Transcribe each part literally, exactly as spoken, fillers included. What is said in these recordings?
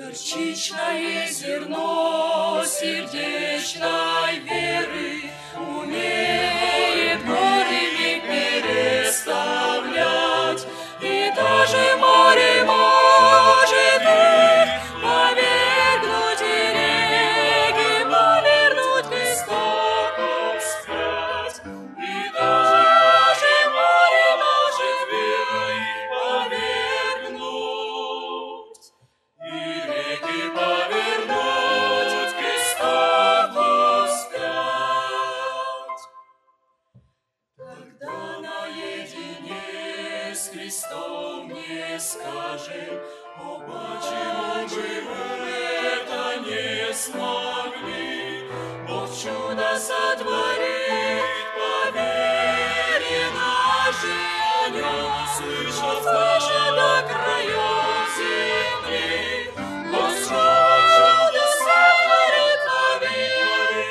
Горчичное зерно сердечной веры умеет горы переставлять, и даже море может их повергнуть, и реки повернуть к истокам вспять, и даже море может верой повергнуть, и реки повернуть к истоку вспять. Тогда наедине с Христом не скажем: о, почему мы это не смогли? Бог чудо сотворит по вере нашей, о нем слышат, слышат до краев земли. Бог чудо сотворит по вере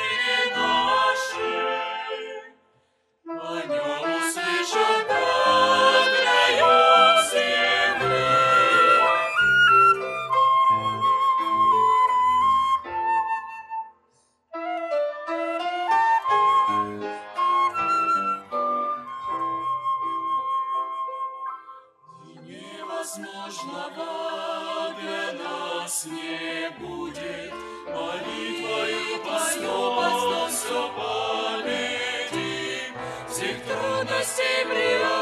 нашей, о нем услышат до краев земли. И невозможного для нас не будет, молитвою постом все победим, всех трудностей приобретем.